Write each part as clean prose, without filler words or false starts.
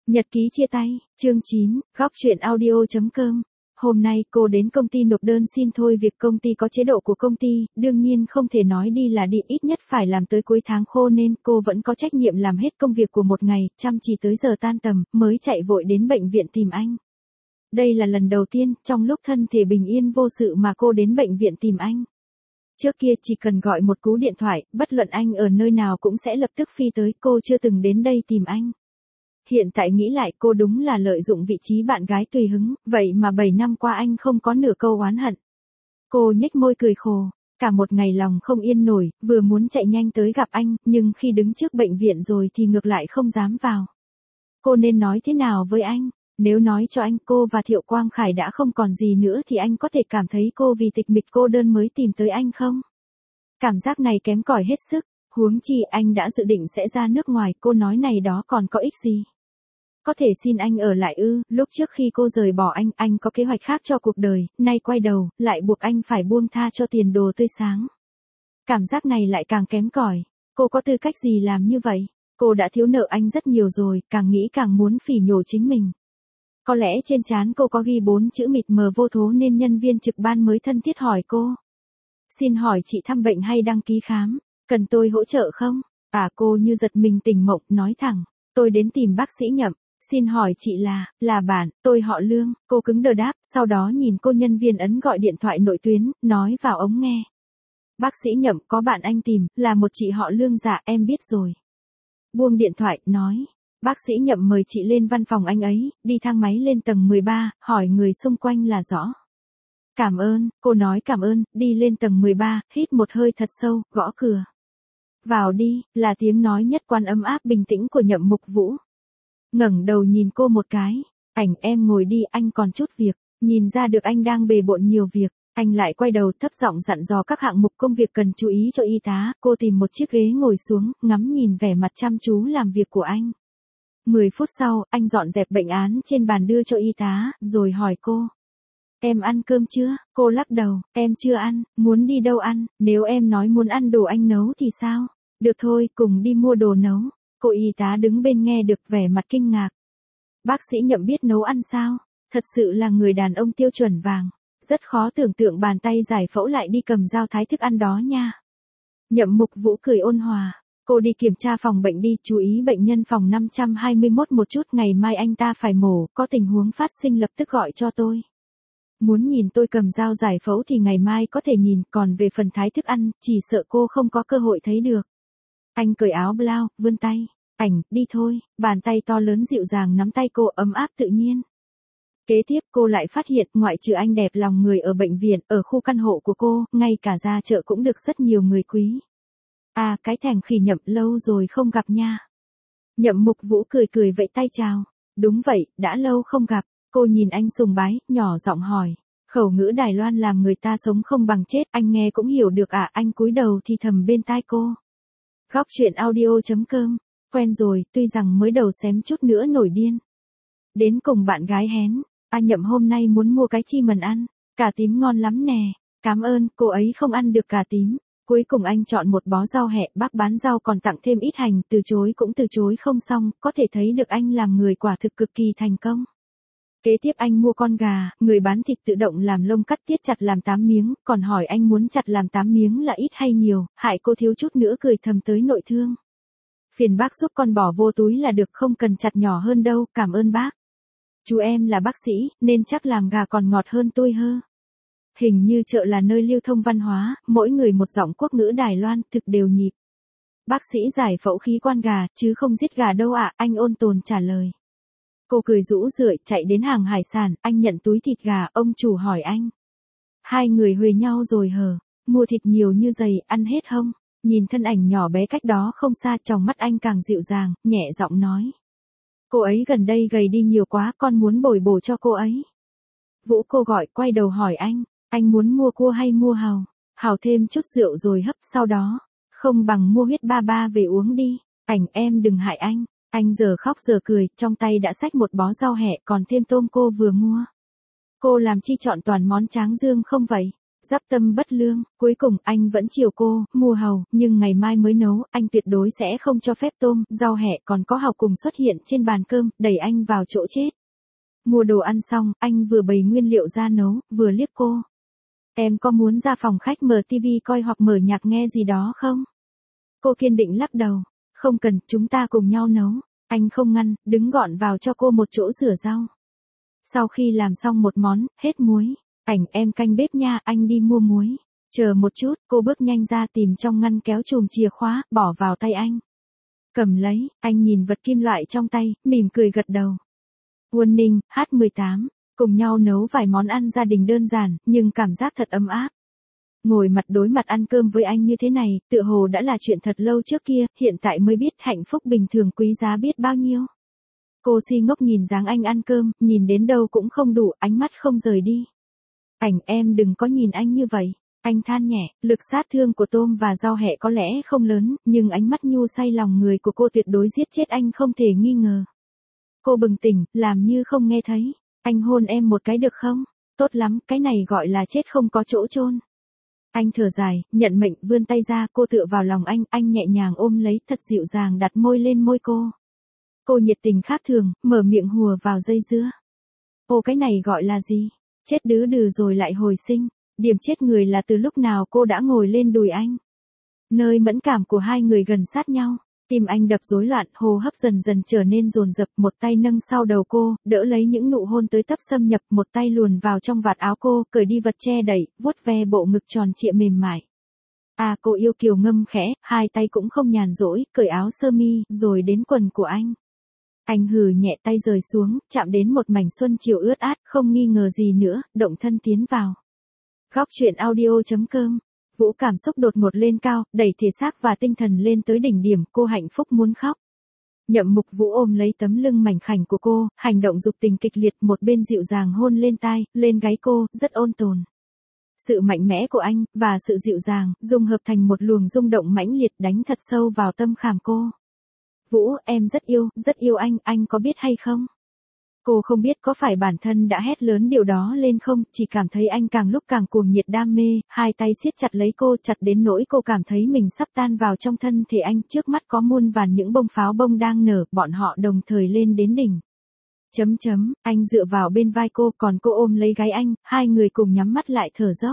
Nhật ký chia tay, chương 9, góc truyện audio.com. Hôm nay cô đến công ty nộp đơn xin thôi việc. Công ty có chế độ của công ty, đương nhiên không thể nói đi là đi, ít nhất phải làm tới cuối tháng khô nên cô vẫn có trách nhiệm làm hết công việc của một ngày, chăm chỉ tới giờ tan tầm, mới chạy vội đến bệnh viện tìm anh. Đây là lần đầu tiên, trong lúc thân thể bình yên vô sự mà cô đến bệnh viện tìm anh. Trước kia chỉ cần gọi một cú điện thoại, bất luận anh ở nơi nào cũng sẽ lập tức phi tới, cô chưa từng đến đây tìm anh. Hiện tại nghĩ lại cô đúng là lợi dụng vị trí bạn gái tùy hứng, vậy mà 7 năm qua anh không có nửa câu oán hận. Cô nhếch môi cười khổ, cả một ngày lòng không yên nổi, vừa muốn chạy nhanh tới gặp anh, nhưng khi đứng trước bệnh viện rồi thì ngược lại không dám vào. Cô nên nói thế nào với anh? Nếu nói cho anh cô và Thiệu Quang Khải đã không còn gì nữa thì anh có thể cảm thấy cô vì tịch mịch cô đơn mới tìm tới anh không? Cảm giác này kém cỏi hết sức, huống chi anh đã dự định sẽ ra nước ngoài, cô nói này đó còn có ích gì? Có thể xin anh ở lại ư? Lúc trước khi cô rời bỏ anh có kế hoạch khác cho cuộc đời, nay quay đầu, lại buộc anh phải buông tha cho tiền đồ tươi sáng. Cảm giác này lại càng kém cỏi. Cô có tư cách gì làm như vậy? Cô đã thiếu nợ anh rất nhiều rồi, càng nghĩ càng muốn phỉ nhổ chính mình. Có lẽ trên trán cô có ghi 4 chữ mịt mờ vô thố nên nhân viên trực ban mới thân thiết hỏi cô. Xin hỏi chị thăm bệnh hay đăng ký khám? Cần tôi hỗ trợ không? Cô như giật mình tỉnh mộng, nói thẳng. Tôi đến tìm bác sĩ Nhậm. Xin hỏi chị là bạn, tôi họ Lương. Cô cứng đờ đáp, sau đó nhìn cô nhân viên ấn gọi điện thoại nội tuyến, nói vào ống nghe. Bác sĩ Nhậm, có bạn anh tìm, là một chị họ Lương. Dạ, em biết rồi. Buông điện thoại, nói. Bác sĩ Nhậm mời chị lên văn phòng anh ấy, đi thang máy lên tầng 13, hỏi người xung quanh là rõ. Cảm ơn, cô nói cảm ơn, đi lên tầng 13, hít một hơi thật sâu, gõ cửa. Vào đi, là tiếng nói nhất quán ấm áp bình tĩnh của Nhậm Mục Vũ. Ngẩng đầu nhìn cô một cái, em ngồi đi, anh còn chút việc, nhìn ra được anh đang bề bộn nhiều việc, anh lại quay đầu thấp giọng dặn dò các hạng mục công việc cần chú ý cho y tá, cô tìm một chiếc ghế ngồi xuống, ngắm nhìn vẻ mặt chăm chú làm việc của anh. 10 phút sau, anh dọn dẹp bệnh án trên bàn đưa cho y tá, rồi hỏi cô. Em ăn cơm chưa? Cô lắc đầu, em chưa ăn, muốn đi đâu ăn, nếu em nói muốn ăn đồ anh nấu thì sao? Được thôi, cùng đi mua đồ nấu. Cô y tá đứng bên nghe được vẻ mặt kinh ngạc. Bác sĩ Nhậm biết nấu ăn sao? Thật sự là người đàn ông tiêu chuẩn vàng. Rất khó tưởng tượng bàn tay giải phẫu lại đi cầm dao thái thức ăn đó nha. Nhậm Mục Vũ cười ôn hòa. Cô đi kiểm tra phòng bệnh đi, chú ý bệnh nhân phòng 521 một chút, ngày mai anh ta phải mổ, có tình huống phát sinh lập tức gọi cho tôi. Muốn nhìn tôi cầm dao giải phẫu thì ngày mai có thể nhìn, còn về phần thái thức ăn, chỉ sợ cô không có cơ hội thấy được. Anh cởi áo blau, vươn tay. Đi thôi, bàn tay to lớn dịu dàng nắm tay cô, ấm áp tự nhiên. Kế tiếp cô lại phát hiện, ngoại trừ anh đẹp lòng người ở bệnh viện, ở khu căn hộ của cô, ngay cả ra chợ cũng được rất nhiều người quý. Cái thằng khỉ Nhậm, lâu rồi không gặp nha. Nhậm Mục Vũ cười cười vẫy tay chào. Đúng vậy, đã lâu không gặp. Cô nhìn anh sùng bái, nhỏ giọng hỏi. Khẩu ngữ Đài Loan làm người ta sống không bằng chết, anh nghe cũng hiểu được anh cúi đầu thì thầm bên tai cô. Góc truyện audio.com. Quen rồi, tuy rằng mới đầu xém chút nữa nổi điên. Đến cùng bạn gái hén. Nhậm hôm nay muốn mua cái chi mần ăn. Cà tím ngon lắm nè. Cảm ơn, cô ấy không ăn được cà tím. Cuối cùng anh chọn một bó rau hẹ, bác bán rau còn tặng thêm ít hành, từ chối cũng từ chối không xong, có thể thấy được anh làm người quả thực cực kỳ thành công. Kế tiếp anh mua con gà, người bán thịt tự động làm lông cắt tiết chặt làm 8 miếng, còn hỏi anh muốn chặt làm 8 miếng là ít hay nhiều, hại cô thiếu chút nữa cười thầm tới nội thương. Phiền bác giúp con bỏ vô túi là được, không cần chặt nhỏ hơn đâu, cảm ơn bác. Chú em là bác sĩ, nên chắc làm gà còn ngọt hơn tôi hơ. Hình như chợ là nơi lưu thông văn hóa, mỗi người một giọng quốc ngữ Đài Loan, thực đều nhịp. Bác sĩ giải phẫu khí quan gà, chứ không giết gà đâu anh ôn tồn trả lời. Cô cười rũ rượi, chạy đến hàng hải sản, anh nhận túi thịt gà, ông chủ hỏi anh. Hai người huề nhau rồi hờ, mua thịt nhiều như giày, ăn hết không? Nhìn thân ảnh nhỏ bé cách đó không xa, trong mắt anh càng dịu dàng, nhẹ giọng nói. Cô ấy gần đây gầy đi nhiều quá, con muốn bồi bổ cho cô ấy. Vũ cô gọi, quay đầu hỏi anh muốn mua cua hay mua hàu? Hàu thêm chút rượu rồi hấp sau đó. Không bằng mua huyết ba ba về uống đi. Em đừng hại anh. Anh giờ khóc giờ cười, trong tay đã xách một bó rau hẹ còn thêm tôm cô vừa mua. Cô làm chi chọn toàn món tráng dương không vậy? Dắp tâm bất lương, cuối cùng anh vẫn chiều cô, mua hàu, nhưng ngày mai mới nấu, anh tuyệt đối sẽ không cho phép tôm, rau hẹ còn có hàu cùng xuất hiện trên bàn cơm, đẩy anh vào chỗ chết. Mua đồ ăn xong, anh vừa bày nguyên liệu ra nấu, vừa liếc cô. Em có muốn ra phòng khách mở tivi coi hoặc mở nhạc nghe gì đó không? Cô kiên định lắc đầu. Không cần, chúng ta cùng nhau nấu. Anh không ngăn, đứng gọn vào cho cô một chỗ rửa rau. Sau khi làm xong một món, hết muối. Ảnh em canh bếp nha, anh đi mua muối. Chờ một chút, cô bước nhanh ra tìm trong ngăn kéo chùm chìa khóa, bỏ vào tay anh. Cầm lấy, anh nhìn vật kim loại trong tay, mỉm cười gật đầu. Quân Ninh, H18, cùng nhau nấu vài món ăn gia đình đơn giản, nhưng cảm giác thật ấm áp. Ngồi mặt đối mặt ăn cơm với anh như thế này, tựa hồ đã là chuyện thật lâu trước kia, hiện tại mới biết hạnh phúc bình thường quý giá biết bao nhiêu. Cô si ngốc nhìn dáng anh ăn cơm, nhìn đến đâu cũng không đủ, ánh mắt không rời đi. Ảnh em đừng có nhìn anh như vậy. Anh than nhẹ, lực sát thương của tôm và rau hẹ có lẽ không lớn, nhưng ánh mắt nhu say lòng người của cô tuyệt đối giết chết anh không thể nghi ngờ. Cô bừng tỉnh, làm như không nghe thấy. Anh hôn em một cái được không? Tốt lắm, cái này gọi là chết không có chỗ chôn. Anh thở dài, nhận mệnh vươn tay ra, cô tựa vào lòng anh nhẹ nhàng ôm lấy, thật dịu dàng đặt môi lên môi cô. Cô nhiệt tình khác thường, mở miệng hùa vào dây dưa. Ô cái này gọi là gì? Chết đứ đừ rồi lại hồi sinh. Điểm chết người là từ lúc nào cô đã ngồi lên đùi anh. Nơi mẫn cảm của hai người gần sát nhau. Tim anh đập rối loạn, hô hấp dần dần trở nên dồn dập, một tay nâng sau đầu cô, đỡ lấy những nụ hôn tới tấp xâm nhập, một tay luồn vào trong vạt áo cô, cởi đi vật che đậy, vuốt ve bộ ngực tròn trịa mềm mại. À cô yêu kiều ngâm khẽ, hai tay cũng không nhàn rỗi, cởi áo sơ mi, rồi đến quần của anh. Anh hừ nhẹ tay rời xuống, chạm đến một mảnh xuân chiều ướt át, không nghi ngờ gì nữa, động thân tiến vào. Góc truyện audio.com. Vũ cảm xúc đột ngột lên cao, đẩy thể xác và tinh thần lên tới đỉnh điểm, cô hạnh phúc muốn khóc. Nhậm Mục Vũ ôm lấy tấm lưng mảnh khảnh của cô, hành động dục tình kịch liệt, một bên dịu dàng hôn lên tai, lên gáy cô, rất ôn tồn. Sự mạnh mẽ của anh, và sự dịu dàng, dung hợp thành một luồng rung động mãnh liệt đánh thật sâu vào tâm khảm cô. Vũ, em rất yêu anh có biết hay không? Cô không biết có phải bản thân đã hét lớn điều đó lên không, chỉ cảm thấy anh càng lúc càng cuồng nhiệt đam mê, hai tay siết chặt lấy cô, chặt đến nỗi cô cảm thấy mình sắp tan vào trong thân thể anh, trước mắt có muôn vàn những bông pháo bông đang nở, bọn họ đồng thời lên đến đỉnh. Anh dựa vào bên vai cô, còn cô ôm lấy gáy anh, hai người cùng nhắm mắt lại thở dốc.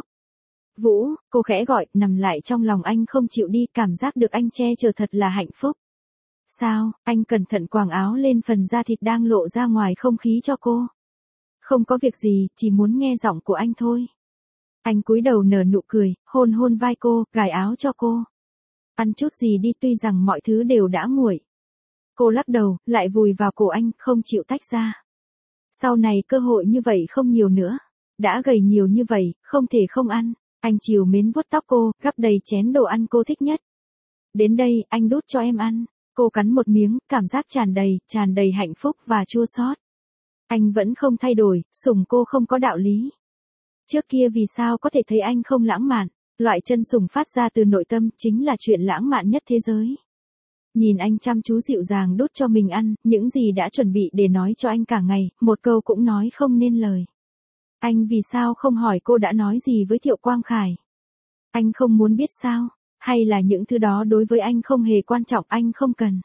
Vũ, cô khẽ gọi, nằm lại trong lòng anh không chịu đi, cảm giác được anh che chở thật là hạnh phúc. Sao, anh cẩn thận quàng áo lên phần da thịt đang lộ ra ngoài không khí cho cô. Không có việc gì, chỉ muốn nghe giọng của anh thôi. Anh cúi đầu nở nụ cười, hôn vai cô, gài áo cho cô. Ăn chút gì đi, tuy rằng mọi thứ đều đã nguội. Cô lắc đầu, lại vùi vào cổ anh, không chịu tách ra. Sau này cơ hội như vậy không nhiều nữa. Đã gầy nhiều như vậy, không thể không ăn. Anh trìu mến vuốt tóc cô, gắp đầy chén đồ ăn cô thích nhất. Đến đây, anh đút cho em ăn. Cô cắn một miếng, cảm giác tràn đầy hạnh phúc và chua xót. Anh vẫn không thay đổi, sủng cô không có đạo lý. Trước kia vì sao có thể thấy anh không lãng mạn, loại chân sủng phát ra từ nội tâm chính là chuyện lãng mạn nhất thế giới. Nhìn anh chăm chú dịu dàng đút cho mình ăn, những gì đã chuẩn bị để nói cho anh cả ngày, một câu cũng nói không nên lời. Anh vì sao không hỏi cô đã nói gì với Thiệu Quang Khải? Anh không muốn biết sao? Hay là những thứ đó đối với anh không hề quan trọng, anh không cần.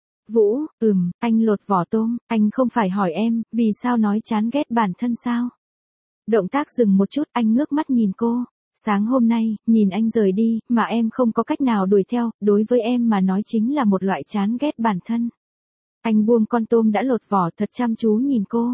Vũ, anh lột vỏ tôm, anh không phải hỏi em, vì sao nói chán ghét bản thân sao? Động tác dừng một chút, anh ngước mắt nhìn cô. Sáng hôm nay, nhìn anh rời đi, mà em không có cách nào đuổi theo, đối với em mà nói chính là một loại chán ghét bản thân. Anh buông con tôm đã lột vỏ thật chăm chú nhìn cô.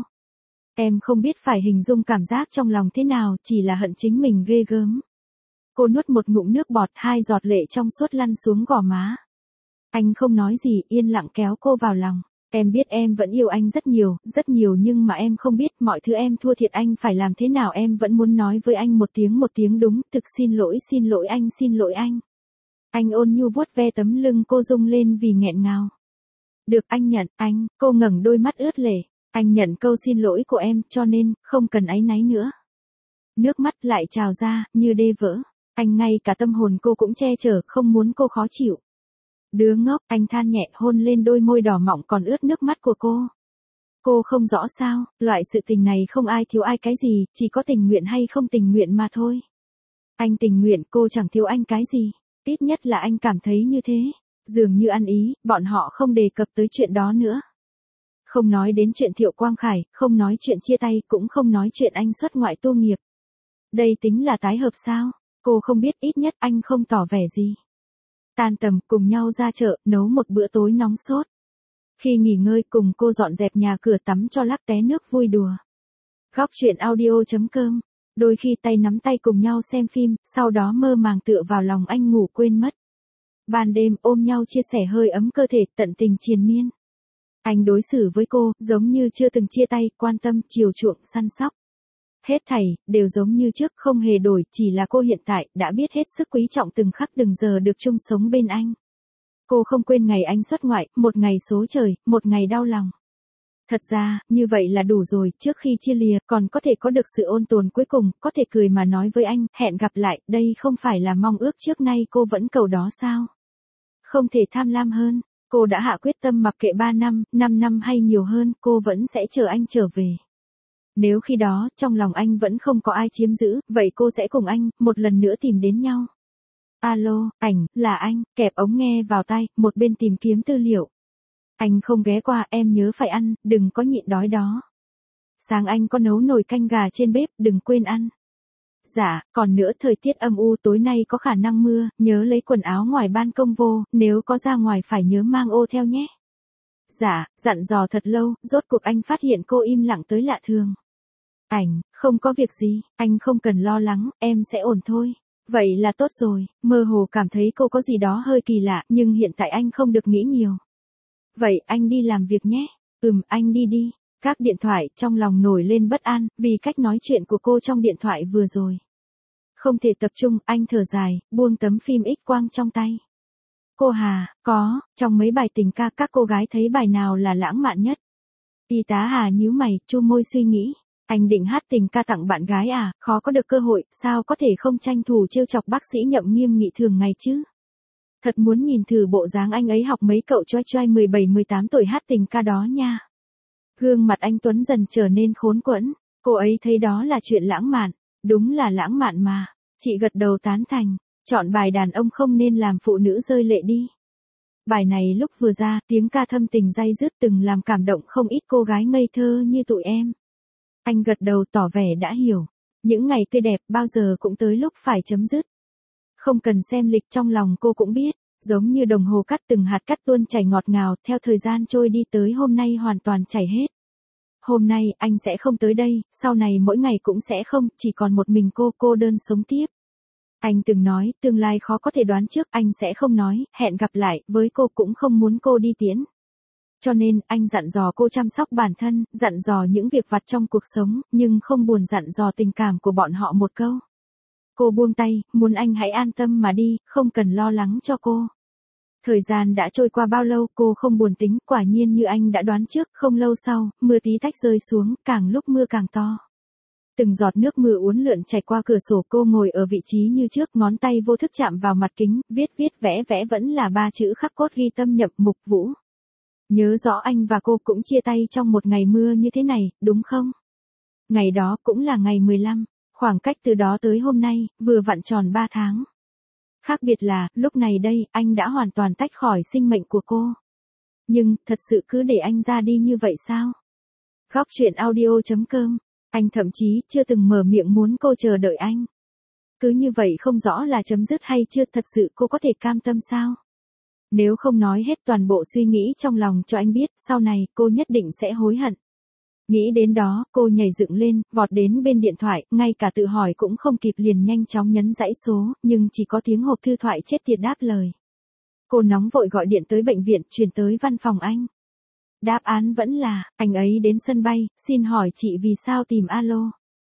Em không biết phải hình dung cảm giác trong lòng thế nào, chỉ là hận chính mình ghê gớm. Cô nuốt một ngụm nước bọt, hai giọt lệ trong suốt lăn xuống gò má. Anh không nói gì, yên lặng kéo cô vào lòng. Em biết em vẫn yêu anh rất nhiều nhưng mà em không biết mọi thứ em thua thiệt anh phải làm thế nào, em vẫn muốn nói với anh một tiếng đúng, thực xin lỗi anh. Anh ôn nhu vuốt ve tấm lưng cô rung lên vì nghẹn ngào. Được anh nhận, cô ngẩng đôi mắt ướt lệ. Anh nhận câu xin lỗi của em, cho nên, không cần áy náy nữa. Nước mắt lại trào ra, như đê vỡ. Anh ngay cả tâm hồn cô cũng che chở, không muốn cô khó chịu. Đứa ngốc, anh than nhẹ hôn lên đôi môi đỏ mọng còn ướt nước mắt của cô. Cô không rõ sao, loại sự tình này không ai thiếu ai cái gì, chỉ có tình nguyện hay không tình nguyện mà thôi. Anh tình nguyện, cô chẳng thiếu anh cái gì. Ít nhất là anh cảm thấy như thế. Dường như ăn ý, bọn họ không đề cập tới chuyện đó nữa. Không nói đến chuyện Thiệu Quang Khải, không nói chuyện chia tay, cũng không nói chuyện anh xuất ngoại tu nghiệp. Đây tính là tái hợp sao? Cô không biết, ít nhất anh không tỏ vẻ gì. Tan tầm, cùng nhau ra chợ, nấu một bữa tối nóng sốt. Khi nghỉ ngơi, cùng cô dọn dẹp nhà cửa, tắm cho lắc té nước vui đùa. Góc chuyện audio.com. Đôi khi tay nắm tay cùng nhau xem phim, sau đó mơ màng tựa vào lòng anh ngủ quên mất. Ban đêm ôm nhau chia sẻ hơi ấm cơ thể, tận tình triền miên. Anh đối xử với cô, giống như chưa từng chia tay, quan tâm, chiều chuộng, săn sóc. Hết thảy, đều giống như trước, không hề đổi, chỉ là cô hiện tại, đã biết hết sức quý trọng từng khắc từng giờ được chung sống bên anh. Cô không quên ngày anh xuất ngoại, một ngày số trời, một ngày đau lòng. Thật ra, như vậy là đủ rồi, trước khi chia lìa, còn có thể có được sự ôn tồn cuối cùng, có thể cười mà nói với anh, hẹn gặp lại, đây không phải là mong ước trước nay cô vẫn cầu đó sao? Không thể tham lam hơn, cô đã hạ quyết tâm mặc kệ 3 năm, 5 năm hay nhiều hơn, cô vẫn sẽ chờ anh trở về. Nếu khi đó, trong lòng anh vẫn không có ai chiếm giữ, vậy cô sẽ cùng anh, một lần nữa tìm đến nhau. Alo, ảnh, là anh, kẹp ống nghe vào tai, một bên tìm kiếm tư liệu. Anh không ghé qua, em nhớ phải ăn, đừng có nhịn đói đó. Sáng anh có nấu nồi canh gà trên bếp, đừng quên ăn. Dạ, còn nữa thời tiết âm u tối nay có khả năng mưa, nhớ lấy quần áo ngoài ban công vô, nếu có ra ngoài phải nhớ mang ô theo nhé. Dạ, dặn dò thật lâu, rốt cuộc anh phát hiện cô im lặng tới lạ thường. Ảnh, không có việc gì, anh không cần lo lắng, em sẽ ổn thôi. Vậy là tốt rồi, mơ hồ cảm thấy cô có gì đó hơi kỳ lạ, nhưng hiện tại anh không được nghĩ nhiều. Vậy anh đi làm việc nhé. Anh đi đi. Các điện thoại, trong lòng nổi lên bất an, vì cách nói chuyện của cô trong điện thoại vừa rồi. Không thể tập trung, anh thở dài, buông tấm phim X quang trong tay. Cô Hà, có, trong mấy bài tình ca các cô gái thấy bài nào là lãng mạn nhất? Y tá Hà nhíu mày, chu môi suy nghĩ. Anh định hát tình ca tặng bạn gái à, khó có được cơ hội, sao có thể không tranh thủ trêu chọc bác sĩ Nhậm Nghiêm Nghị thường ngày chứ? Thật muốn nhìn thử bộ dáng anh ấy học mấy cậu choi choi 17-18 tuổi hát tình ca đó nha. Gương mặt anh Tuấn dần trở nên khốn quẫn, cô ấy thấy đó là chuyện lãng mạn, đúng là lãng mạn mà. Chị gật đầu tán thành, chọn bài đàn ông không nên làm phụ nữ rơi lệ đi. Bài này lúc vừa ra, tiếng ca thâm tình day dứt từng làm cảm động không ít cô gái ngây thơ như tụi em. Anh gật đầu tỏ vẻ đã hiểu. Những ngày tươi đẹp bao giờ cũng tới lúc phải chấm dứt. Không cần xem lịch, trong lòng cô cũng biết, giống như đồng hồ cắt từng hạt cắt tuôn chảy ngọt ngào, theo thời gian trôi đi tới hôm nay hoàn toàn chảy hết. Hôm nay, anh sẽ không tới đây, sau này mỗi ngày cũng sẽ không, chỉ còn một mình cô đơn sống tiếp. Anh từng nói, tương lai khó có thể đoán trước, anh sẽ không nói, hẹn gặp lại, với cô cũng không muốn cô đi tiễn. Cho nên, anh dặn dò cô chăm sóc bản thân, dặn dò những việc vặt trong cuộc sống, nhưng không buồn dặn dò tình cảm của bọn họ một câu. Cô buông tay, muốn anh hãy an tâm mà đi, không cần lo lắng cho cô. Thời gian đã trôi qua bao lâu cô không buồn tính, quả nhiên như anh đã đoán trước, không lâu sau, mưa tí tách rơi xuống, càng lúc mưa càng to. Từng giọt nước mưa uốn lượn chảy qua cửa sổ, cô ngồi ở vị trí như trước, ngón tay vô thức chạm vào mặt kính, viết vẽ vẫn là 3 chữ khắc cốt ghi tâm Nhậm Mục Vũ. Nhớ rõ anh và cô cũng chia tay trong một ngày mưa như thế này, đúng không? Ngày đó cũng là ngày 15, khoảng cách từ đó tới hôm nay, vừa vặn tròn 3 tháng. Khác biệt là, lúc này đây, anh đã hoàn toàn tách khỏi sinh mệnh của cô. Nhưng, thật sự cứ để anh ra đi như vậy sao? Góc chuyện audio.com. Anh thậm chí chưa từng mở miệng muốn cô chờ đợi anh. Cứ như vậy không rõ là chấm dứt hay chưa, thật sự cô có thể cam tâm sao? Nếu không nói hết toàn bộ suy nghĩ trong lòng cho anh biết, sau này cô nhất định sẽ hối hận. Nghĩ đến đó, cô nhảy dựng lên, vọt đến bên điện thoại, ngay cả tự hỏi cũng không kịp liền nhanh chóng nhấn dãy số, nhưng chỉ có tiếng hộp thư thoại chết tiệt đáp lời. Cô nóng vội gọi điện tới bệnh viện, chuyển tới văn phòng anh. Đáp án vẫn là, anh ấy đến sân bay, xin hỏi chị vì sao tìm alo.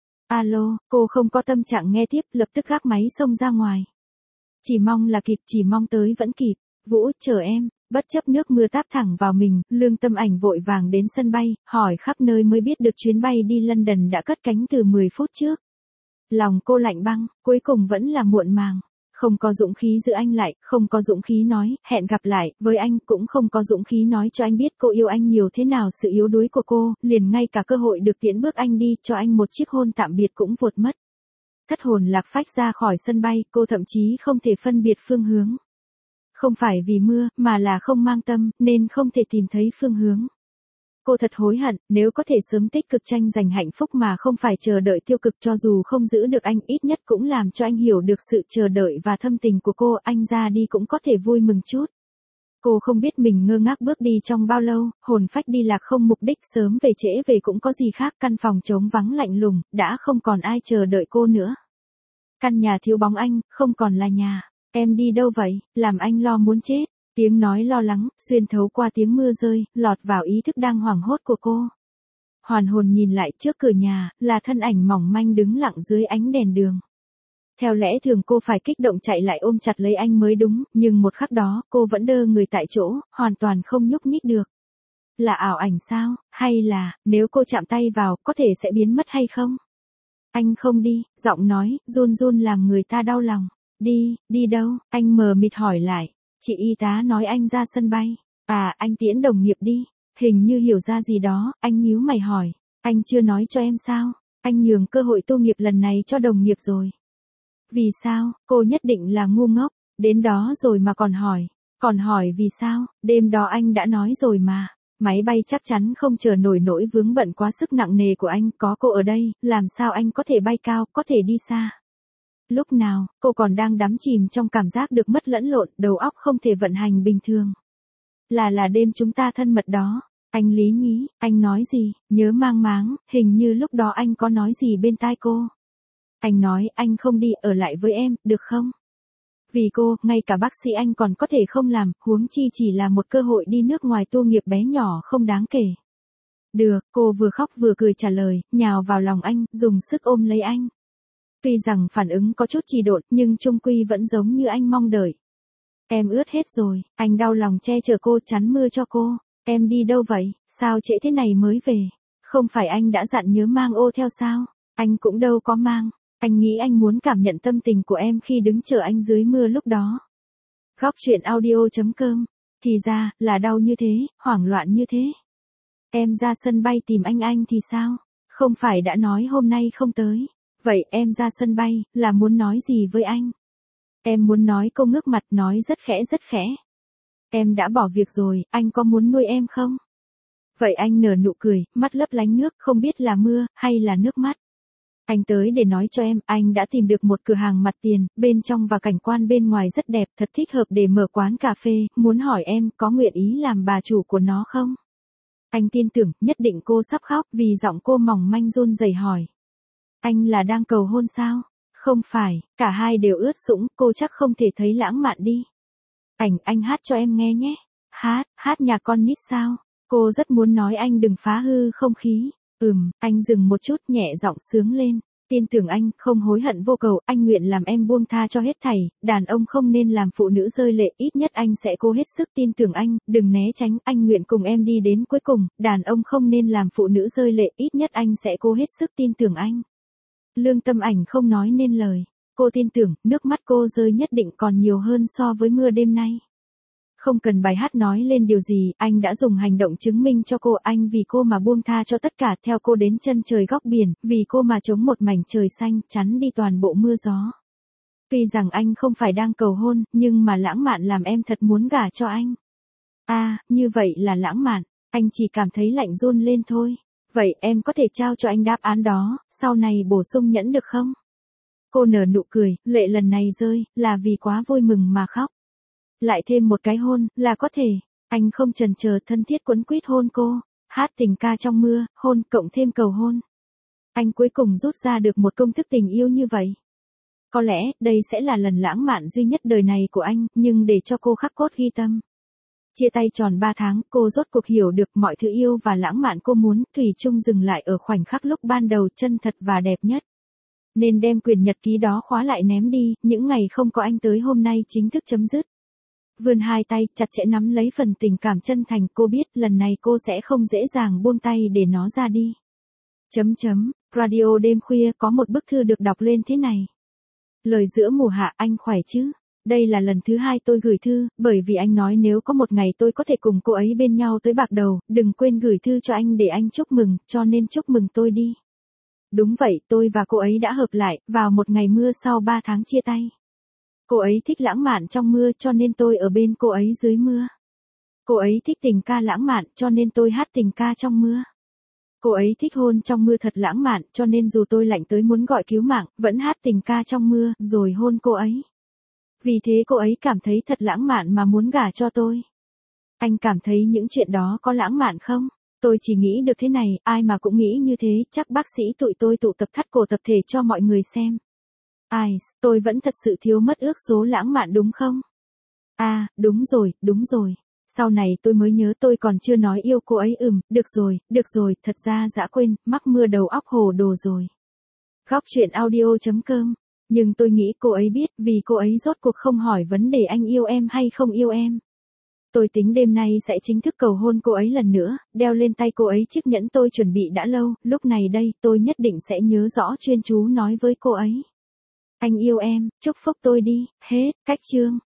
Alo, cô không có tâm trạng nghe tiếp, lập tức gác máy xông ra ngoài. Chỉ mong là kịp, chỉ mong tới vẫn kịp. Vũ, chờ em. Bất chấp nước mưa táp thẳng vào mình, Lương Tâm Ảnh vội vàng đến sân bay, hỏi khắp nơi mới biết được chuyến bay đi London đã cất cánh từ 10 phút trước. Lòng cô lạnh băng, cuối cùng vẫn là muộn màng. Không có dũng khí giữ anh lại, không có dũng khí nói, hẹn gặp lại, với anh, cũng không có dũng khí nói cho anh biết cô yêu anh nhiều thế nào, sự yếu đuối của cô, liền ngay cả cơ hội được tiễn bước anh đi, cho anh một chiếc hôn tạm biệt cũng vụt mất. thất hồn lạc phách ra khỏi sân bay, cô thậm chí không thể phân biệt phương hướng. Không phải vì mưa, mà là không mang tâm, nên không thể tìm thấy phương hướng. Cô thật hối hận, nếu có thể sớm tích cực tranh giành hạnh phúc mà không phải chờ đợi tiêu cực, cho dù không giữ được anh, ít nhất cũng làm cho anh hiểu được sự chờ đợi và thâm tình của cô, anh ra đi cũng có thể vui mừng chút. Cô không biết mình ngơ ngác bước đi trong bao lâu, hồn phách đi lạc không mục đích, sớm về trễ về cũng có gì khác, căn phòng trống vắng lạnh lùng, đã không còn ai chờ đợi cô nữa. Căn nhà thiếu bóng anh, không còn là nhà. Em đi đâu vậy, làm anh lo muốn chết. Tiếng nói lo lắng, xuyên thấu qua tiếng mưa rơi, lọt vào ý thức đang hoảng hốt của cô. Hoàn hồn nhìn lại trước cửa nhà, là thân ảnh mỏng manh đứng lặng dưới ánh đèn đường. Theo lẽ thường cô phải kích động chạy lại ôm chặt lấy anh mới đúng, nhưng một khắc đó, cô vẫn đơ người tại chỗ, hoàn toàn không nhúc nhích được. Là ảo ảnh sao, hay là, nếu cô chạm tay vào, có thể sẽ biến mất hay không? Anh không đi, giọng nói, run run làm người ta đau lòng. Đi đâu? Anh mờ mịt hỏi lại. Chị y tá nói anh ra sân bay. À, anh tiễn đồng nghiệp đi. Hình như hiểu ra gì đó, anh nhíu mày hỏi. Anh chưa nói cho em sao? Anh nhường cơ hội tu nghiệp lần này cho đồng nghiệp rồi. Vì sao? Cô nhất định là ngu ngốc. Đến đó rồi mà còn hỏi. Còn hỏi vì sao? Đêm đó anh đã nói rồi mà. Máy bay chắc chắn không chờ nổi nỗi vướng bận quá sức nặng nề của anh, có cô ở đây, làm sao anh có thể bay cao, có thể đi xa. Lúc nào, cô còn đang đắm chìm trong cảm giác được mất lẫn lộn, đầu óc không thể vận hành bình thường. Là đêm chúng ta thân mật đó. Anh lý nhí, anh nói gì, nhớ mang máng, hình như lúc đó anh có nói gì bên tai cô. Anh nói anh không đi, ở lại với em, được không? Vì cô, ngay cả bác sĩ anh còn có thể không làm, huống chi chỉ là một cơ hội đi nước ngoài tu nghiệp bé nhỏ không đáng kể. Được, cô vừa khóc vừa cười trả lời, nhào vào lòng anh, dùng sức ôm lấy anh. Tuy rằng phản ứng có chút trì độn, nhưng chung quy vẫn giống như anh mong đợi. Em ướt hết rồi, anh đau lòng che chở cô, chắn mưa cho cô. Em đi đâu vậy, sao trễ thế này mới về? Không phải anh đã dặn nhớ mang ô theo sao? Anh cũng đâu có mang. Anh nghĩ anh muốn cảm nhận tâm tình của em khi đứng chờ anh dưới mưa lúc đó. Góc truyện audio.com. Thì ra, là đau như thế, hoảng loạn như thế. Em ra sân bay tìm anh thì sao? Không phải đã nói hôm nay không tới. Vậy em ra sân bay, là muốn nói gì với anh? Em muốn nói, cô ngước mặt nói rất khẽ rất khẽ. Em đã bỏ việc rồi, anh có muốn nuôi em không? Vậy anh nở nụ cười, mắt lấp lánh nước, không biết là mưa, hay là nước mắt. Anh tới để nói cho em, anh đã tìm được một cửa hàng mặt tiền, bên trong và cảnh quan bên ngoài rất đẹp, thật thích hợp để mở quán cà phê, muốn hỏi em có nguyện ý làm bà chủ của nó không? Anh tin tưởng, nhất định cô sắp khóc vì giọng cô mỏng manh run rẩy hỏi. Anh là đang cầu hôn sao? Không phải, cả hai đều ướt sũng, cô chắc không thể thấy lãng mạn đi. Anh hát cho em nghe nhé. Hát nhà con nít sao? Cô rất muốn nói anh đừng phá hư không khí. Anh dừng một chút nhẹ giọng sướng lên. Tin tưởng anh, không hối hận vô cầu, anh nguyện làm em buông tha cho hết thảy, đàn ông không nên làm phụ nữ rơi lệ, ít nhất anh sẽ cố hết sức tin tưởng anh, đừng né tránh, anh nguyện cùng em đi đến cuối cùng, đàn ông không nên làm phụ nữ rơi lệ, ít nhất anh sẽ cố hết sức tin tưởng anh. Lương Tâm Ảnh không nói nên lời, cô tin tưởng, nước mắt cô rơi nhất định còn nhiều hơn so với mưa đêm nay. Không cần bài hát nói lên điều gì, anh đã dùng hành động chứng minh cho cô, anh vì cô mà buông tha cho tất cả, theo cô đến chân trời góc biển, vì cô mà chống một mảnh trời xanh, chắn đi toàn bộ mưa gió. Tuy rằng anh không phải đang cầu hôn, nhưng mà lãng mạn làm em thật muốn gả cho anh. Như vậy là lãng mạn, anh chỉ cảm thấy lạnh run lên thôi. Vậy em có thể trao cho anh đáp án đó, sau này bổ sung nhẫn được không? Cô nở nụ cười, lệ lần này rơi, là vì quá vui mừng mà khóc. Lại thêm một cái hôn, là có thể. Anh không chần chờ, thân thiết quấn quýt hôn cô. Hát tình ca trong mưa, hôn, cộng thêm cầu hôn. Anh cuối cùng rút ra được một công thức tình yêu như vậy. Có lẽ, đây sẽ là lần lãng mạn duy nhất đời này của anh, nhưng để cho cô khắc cốt ghi tâm. Chia tay tròn 3 tháng, cô rốt cuộc hiểu được mọi thứ yêu và lãng mạn cô muốn, thủy chung dừng lại ở khoảnh khắc lúc ban đầu chân thật và đẹp nhất. Nên đem quyển nhật ký đó khóa lại ném đi, những ngày không có anh tới hôm nay chính thức chấm dứt. Vươn hai tay, chặt chẽ nắm lấy phần tình cảm chân thành, cô biết lần này cô sẽ không dễ dàng buông tay để nó ra đi. Radio đêm khuya có một bức thư được đọc lên thế này. Lời giữa mùa hạ, anh khỏe chứ? Đây là lần thứ 2 tôi gửi thư, bởi vì anh nói nếu có một ngày tôi có thể cùng cô ấy bên nhau tới bạc đầu, đừng quên gửi thư cho anh để anh chúc mừng, cho nên chúc mừng tôi đi. Đúng vậy, tôi và cô ấy đã hợp lại, vào một ngày mưa sau 3 tháng chia tay. Cô ấy thích lãng mạn trong mưa cho nên tôi ở bên cô ấy dưới mưa. Cô ấy thích tình ca lãng mạn cho nên tôi hát tình ca trong mưa. Cô ấy thích hôn trong mưa thật lãng mạn cho nên dù tôi lạnh tới muốn gọi cứu mạng, vẫn hát tình ca trong mưa, rồi hôn cô ấy. Vì thế cô ấy cảm thấy thật lãng mạn mà muốn gả cho tôi. Anh cảm thấy những chuyện đó có lãng mạn không? Tôi chỉ nghĩ được thế này, ai mà cũng nghĩ như thế, chắc bác sĩ tụi tôi tụ tập thắt cổ tập thể cho mọi người xem. Ai, tôi vẫn thật sự thiếu mất ước số lãng mạn đúng không? À, đúng rồi. Sau này tôi mới nhớ tôi còn chưa nói yêu cô ấy được rồi, thật ra dã quên, mắc mưa đầu óc hồ đồ rồi. Góc chuyện audio.com. Nhưng tôi nghĩ cô ấy biết vì cô ấy rốt cuộc không hỏi vấn đề anh yêu em hay không yêu em. Tôi tính đêm nay sẽ chính thức cầu hôn cô ấy lần nữa, đeo lên tay cô ấy chiếc nhẫn tôi chuẩn bị đã lâu, lúc này đây tôi nhất định sẽ nhớ rõ chuyên chú nói với cô ấy. Anh yêu em, chúc phúc tôi đi, hết, cách chương.